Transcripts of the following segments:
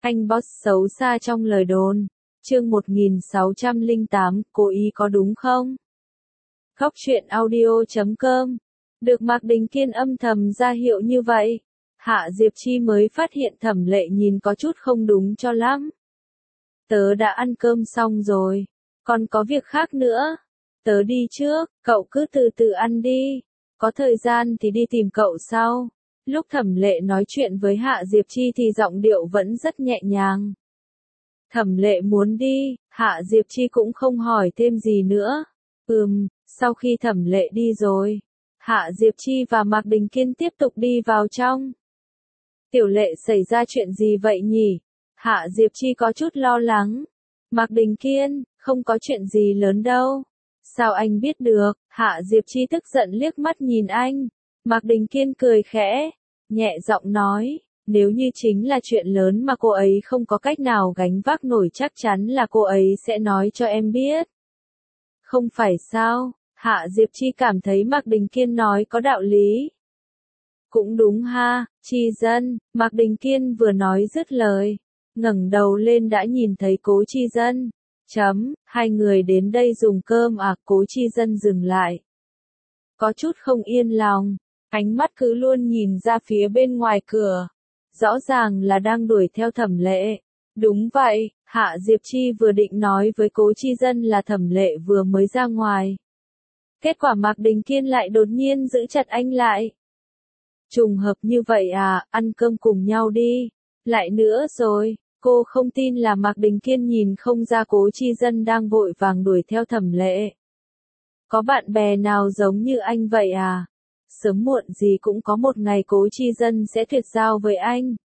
Anh boss xấu xa trong lời đồn. Chương 1608, cố ý có đúng không? Góc truyện audio.com. Được Mạc Đình Kiên âm thầm ra hiệu như vậy, Hạ Diệp Chi mới phát hiện Thẩm Lệ nhìn có chút không đúng cho lắm. Tớ đã ăn cơm xong rồi, còn có việc khác nữa. Tớ đi trước, cậu cứ từ từ ăn đi, có thời gian thì đi tìm cậu sau. Lúc Thẩm Lệ nói chuyện với Hạ Diệp Chi thì giọng điệu vẫn rất nhẹ nhàng. Thẩm Lệ muốn đi, Hạ Diệp Chi cũng không hỏi thêm gì nữa. Sau khi Thẩm Lệ đi rồi, Hạ Diệp Chi và Mạc Đình Kiên tiếp tục đi vào trong. Tiểu Lệ xảy ra chuyện gì vậy nhỉ? Hạ Diệp Chi có chút lo lắng. Mạc Đình Kiên, không có chuyện gì lớn đâu. Sao anh biết được? Hạ Diệp Chi tức giận liếc mắt nhìn anh. Mạc Đình Kiên cười khẽ, nhẹ giọng nói, nếu như chính là chuyện lớn mà cô ấy không có cách nào gánh vác nổi chắc chắn là cô ấy sẽ nói cho em biết. Không phải sao? Hạ Diệp Chi cảm thấy Mạc Đình Kiên nói có đạo lý. Cũng đúng ha, Chi Dân, Mạc Đình Kiên vừa nói dứt lời, ngẩng đầu lên đã nhìn thấy Cố Chi Dân. Hai người đến đây dùng cơm à? Cố Chi Dân dừng lại. Có chút không yên lòng, ánh mắt cứ luôn nhìn ra phía bên ngoài cửa. Rõ ràng là đang đuổi theo Thẩm Lệ. Đúng vậy, Hạ Diệp Chi vừa định nói với Cố Chi Dân là Thẩm Lệ vừa mới ra ngoài. Kết quả Mạc Đình Kiên lại đột nhiên giữ chặt anh lại. Trùng hợp như vậy à, ăn cơm cùng nhau đi. Lại nữa rồi, cô không tin là Mạc Đình Kiên nhìn không ra Cố Chi Dân đang vội vàng đuổi theo Thẩm Lệ. Có bạn bè nào giống như anh vậy à? Sớm muộn gì cũng có một ngày Cố Chi Dân sẽ tuyệt giao với anh.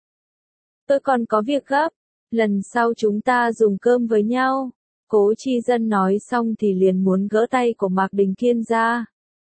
Tôi còn có việc gấp, lần sau chúng ta dùng cơm với nhau. Cố Chi Dân nói xong thì liền muốn gỡ tay của Mạc Đình Kiên ra.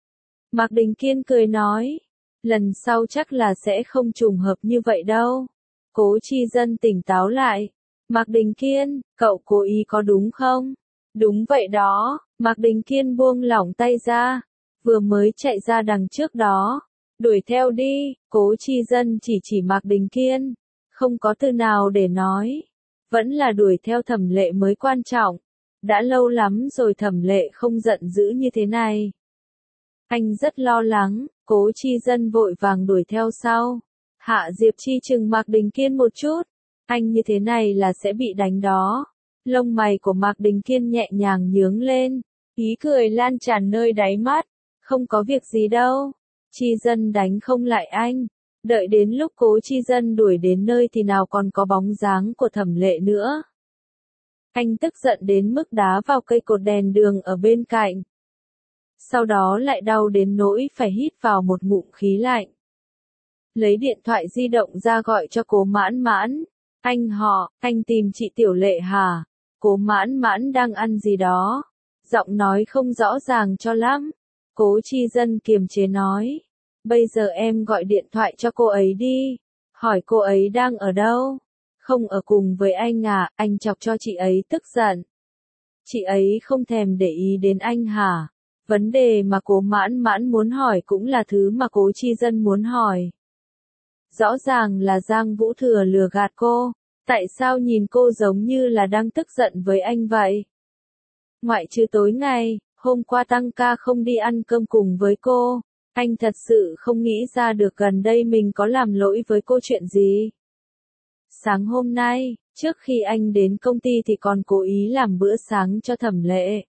Mạc Đình Kiên cười nói, lần sau chắc là sẽ không trùng hợp như vậy đâu. Cố Chi Dân tỉnh táo lại. Mạc Đình Kiên, cậu cố ý có đúng không? Đúng vậy đó. Mạc Đình Kiên buông lỏng tay ra, vừa mới chạy ra đằng trước đó. Đuổi theo đi. Cố Chi Dân chỉ Mạc Đình Kiên, không có từ nào để nói. Vẫn là đuổi theo Thẩm Lệ mới quan trọng. Đã lâu lắm rồi Thẩm Lệ không giận dữ như thế này. Anh rất lo lắng. Cố Chi Dân vội vàng đuổi theo sau. Hạ Diệp Chi chừng Mạc Đình Kiên một chút. Anh như thế này là sẽ bị đánh đó. Lông mày của Mạc Đình Kiên nhẹ nhàng nhướng lên, ý cười lan tràn nơi đáy mắt. Không có việc gì đâu. Chi Dân đánh không lại anh. Đợi đến lúc Cố Chi Dân đuổi đến nơi thì nào còn có bóng dáng của Thẩm Lệ nữa. Anh tức giận đến mức đá vào cây cột đèn đường ở bên cạnh. Sau đó lại đau đến nỗi phải hít vào một ngụm khí lạnh. Lấy điện thoại di động ra gọi cho Cố Mãn Mãn. Anh tìm chị Tiểu Lệ hả? Cố Mãn Mãn đang ăn gì đó. Giọng nói không rõ ràng cho lắm. Cố Chi Dân kiềm chế nói. Bây giờ em gọi điện thoại cho cô ấy đi. Hỏi cô ấy đang ở đâu. Không ở cùng với anh à? Anh chọc cho chị ấy tức giận. Chị ấy không thèm để ý đến anh hả? Vấn đề mà Cố Mãn Mãn muốn hỏi cũng là thứ mà Cố Chi Dân muốn hỏi. Rõ ràng là Giang Vũ Thừa lừa gạt cô. Tại sao nhìn cô giống như là đang tức giận với anh vậy? Ngoại trừ tối ngày, hôm qua tăng ca không đi ăn cơm cùng với cô, anh thật sự không nghĩ ra được gần đây mình có làm lỗi với cô chuyện gì. Sáng hôm nay, trước khi anh đến công ty thì còn cố ý làm bữa sáng cho Thẩm Lệ.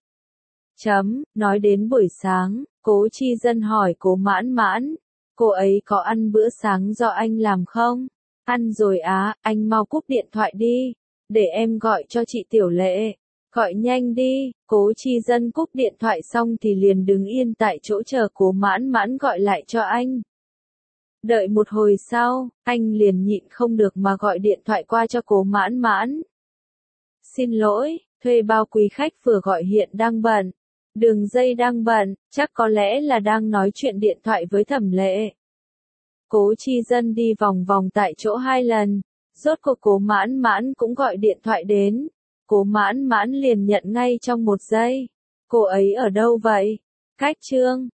Nói đến buổi sáng, Cố Chi Dân hỏi Cố Mãn Mãn, cô ấy có ăn bữa sáng do anh làm không? Ăn rồi á, anh mau cúp điện thoại đi, để em gọi cho chị Tiểu Lệ. Gọi nhanh đi. Cố Chi Dân cúp điện thoại xong thì liền đứng yên tại chỗ chờ Cố Mãn Mãn gọi lại cho anh. Đợi một hồi sau, anh liền nhịn không được mà gọi điện thoại qua cho Cố Mãn Mãn. Xin lỗi, thuê bao quý khách vừa gọi hiện đang bận. Đường dây đang bận, chắc có lẽ là đang nói chuyện điện thoại với Thẩm Lệ. Cố Chi Dân đi vòng vòng tại chỗ 2 lần, rốt cuộc Cố Mãn Mãn cũng gọi điện thoại đến. Cố Mãn Mãn liền nhận ngay trong 1 giây. Cô ấy ở đâu vậy? Cách Trương,